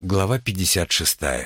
Глава 56.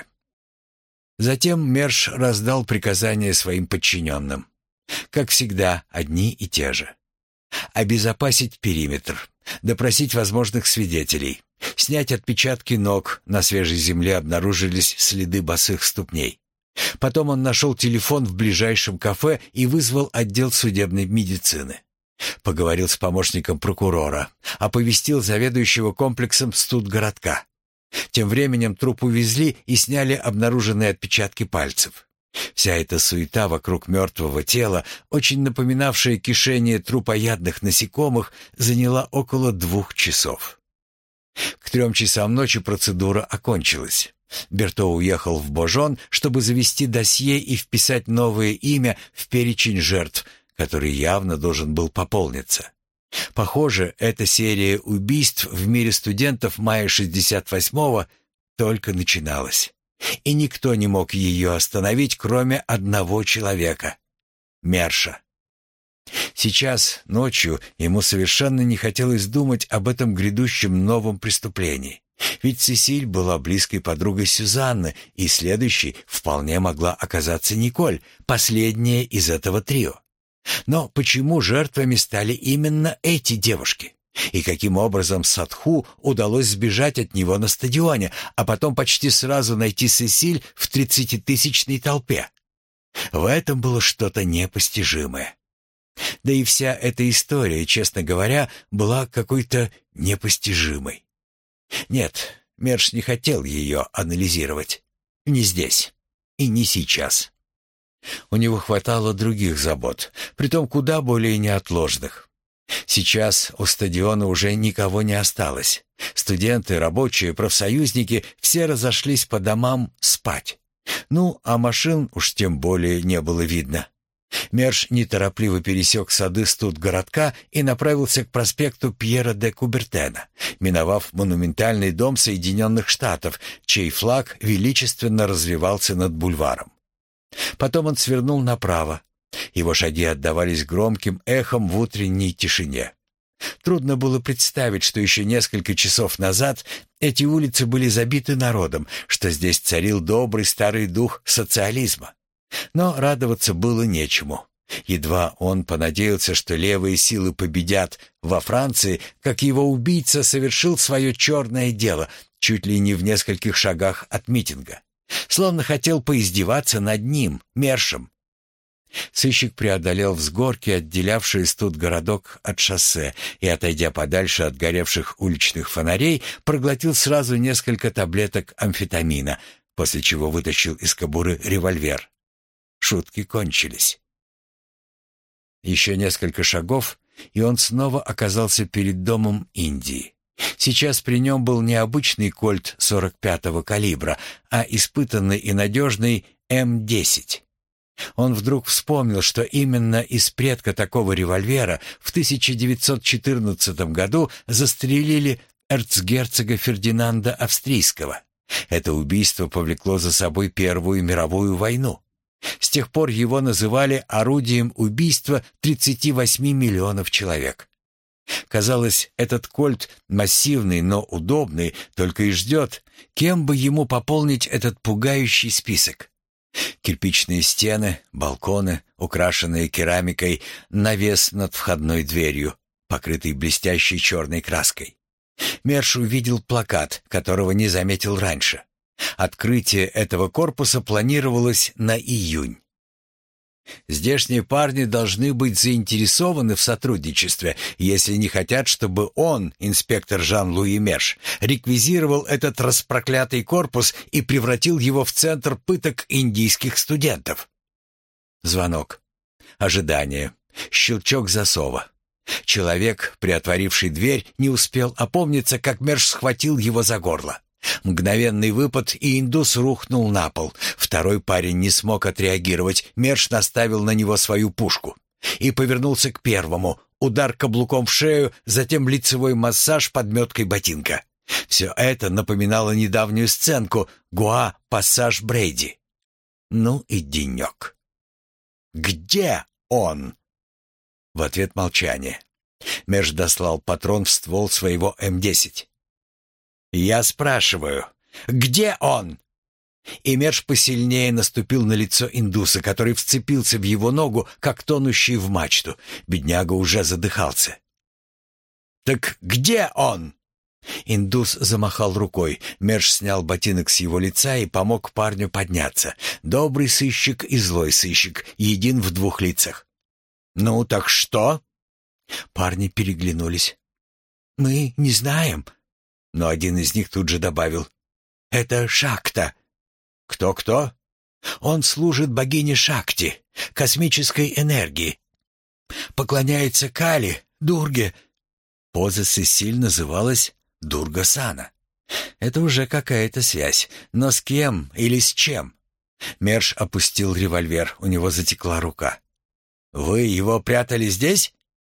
Затем Мерш раздал приказания своим подчиненным. Как всегда, одни и те же. Обезопасить периметр, допросить возможных свидетелей, снять отпечатки ног, на свежей земле обнаружились следы босых ступней. Потом он нашел телефон в ближайшем кафе и вызвал отдел судебной медицины. Поговорил с помощником прокурора, оповестил заведующего комплексом студгородка. Тем временем труп увезли и сняли обнаруженные отпечатки пальцев. Вся эта суета вокруг мертвого тела, очень напоминавшая кишение трупоядных насекомых, заняла около 2 часов. К 3 часам ночи процедура окончилась. Берто уехал в Божон, чтобы завести досье и вписать новое имя в перечень жертв, который явно должен был пополниться. Похоже, эта серия убийств в мире студентов мая 68-го только начиналась. И никто не мог ее остановить, кроме одного человека — Мерша. Сейчас, ночью, ему совершенно не хотелось думать об этом грядущем новом преступлении. Ведь Сесиль была близкой подругой Сюзанны, и следующей вполне могла оказаться Николь, последняя из этого трио. Но почему жертвами стали именно эти девушки? И каким образом Садху удалось сбежать от него на стадионе, а потом почти сразу найти Сесиль в 30-тысячной толпе? В этом было что-то непостижимое. Да и вся эта история, честно говоря, была какой-то непостижимой. Нет, Мерш не хотел ее анализировать. Не здесь и не сейчас. У него хватало других забот, притом куда более неотложных. Сейчас у стадиона уже никого не осталось. Студенты, рабочие, профсоюзники — все разошлись по домам спать. Ну, а машин уж тем более не было видно. Мерш неторопливо пересек сады студгородка и направился к проспекту Пьера де Кубертена, миновав монументальный дом Соединенных Штатов, чей флаг величественно развивался над бульваром. Потом он свернул направо. Его шаги отдавались громким эхом в утренней тишине. Трудно было представить, что еще несколько часов назад эти улицы были забиты народом, что здесь царил добрый старый дух социализма. Но радоваться было нечему. Едва он понадеялся, что левые силы победят во Франции, как его убийца совершил свое черное дело чуть ли не в нескольких шагах от митинга. Словно хотел поиздеваться над ним, Мершем. Сыщик преодолел взгорки, отделявшие студгородок от шоссе, и, отойдя подальше от горевших уличных фонарей, проглотил сразу несколько таблеток амфетамина, после чего вытащил из кобуры револьвер. Шутки кончились. Еще несколько шагов, и он снова оказался перед домом Индии. Сейчас при нем был не обычный кольт 45-го калибра, а испытанный и надежный М-10. Он вдруг вспомнил, что именно из предка такого револьвера в 1914 году застрелили эрцгерцога Фердинанда Австрийского. Это убийство повлекло за собой Первую мировую войну. С тех пор его называли орудием убийства 38 миллионов человек. Казалось, этот кольт, массивный, но удобный, только и ждет, кем бы ему пополнить этот пугающий список. Кирпичные стены, балконы, украшенные керамикой, навес над входной дверью, покрытый блестящей черной краской. Мерш увидел плакат, которого не заметил раньше. Открытие этого корпуса планировалось на июнь. Здешние парни должны быть заинтересованы в сотрудничестве, если не хотят, чтобы он, инспектор Жан-Луи Мерш, реквизировал этот распроклятый корпус и превратил его в центр пыток индийских студентов. Звонок. Ожидание. Щелчок засова. Человек, приотворивший дверь, не успел опомниться, как Мерш схватил его за горло. Мгновенный выпад, и индус рухнул на пол. Второй парень не смог отреагировать. Мерш наставил на него свою пушку и повернулся к первому. Удар каблуком в шею, затем лицевой массаж подметкой ботинка. Все это напоминало недавнюю сценку Гоа «Пассаж Брейди». Ну и денек. «Где он?» В ответ молчание. Мерш дослал патрон в ствол своего М-10. «Я спрашиваю, Где он?» И Мерш посильнее наступил на лицо индуса, который вцепился в его ногу, как тонущий в мачту. Бедняга уже задыхался. «Так где он?» Индус замахал рукой. Мерш снял ботинок с его лица и помог парню подняться. Добрый сыщик и злой сыщик, един в двух лицах. «Ну так что?» Парни переглянулись. «Мы не знаем». Но один из них тут же добавил. «Это Шакта». «Кто-кто?» «Он служит богине Шакти, космической энергии. Поклоняется Кали, Дурге». Поза Сесиль называлась Дурга-сана. Это уже какая-то связь, но с кем или с чем? Мерш опустил револьвер, у него затекла рука. «Вы его прятали здесь?»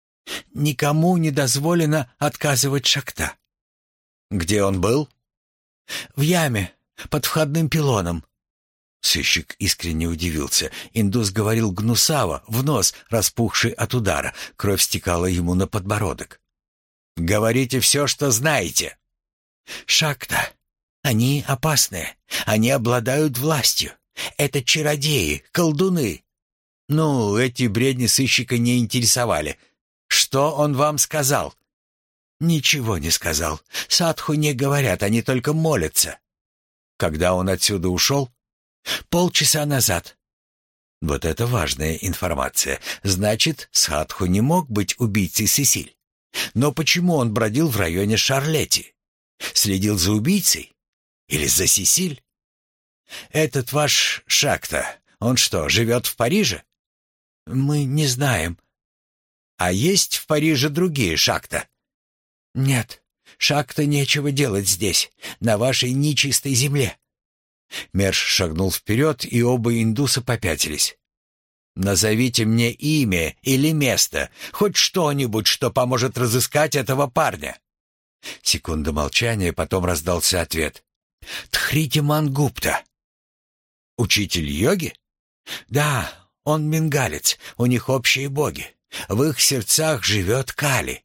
«Никому не дозволено отказывать Шакта». «Где он был?» «В яме, под входным пилоном». Сыщик искренне удивился. Индус говорил гнусаво, в нос, распухший от удара. Кровь стекала ему на подбородок. «Говорите все, что знаете». «Шакта. Они опасные. Они обладают властью. Это чародеи, колдуны». «Ну, эти бредни сыщика не интересовали. Что он вам сказал?» «Ничего не сказал. Садху не говорят, они только молятся». «Когда он отсюда ушел?» «Полчаса назад». Вот это важная информация. Значит, Садху не мог быть убийцей Сесиль. Но почему он бродил в районе Шарлетти? Следил за убийцей? Или за Сесиль? «Этот ваш Шакта, он что, живет в Париже?» «Мы не знаем». «А есть в Париже другие Шакта?» «Нет, Шакта нечего делать здесь, на вашей нечистой земле». Мерш шагнул вперед, и оба индуса попятились. «Назовите мне имя или место, хоть что-нибудь, что поможет разыскать этого парня». Секунда молчания, потом раздался ответ. «Тхрити Мангупта». «Учитель йоги?» «Да, он мингалец, у них общие боги. В их сердцах живет Кали».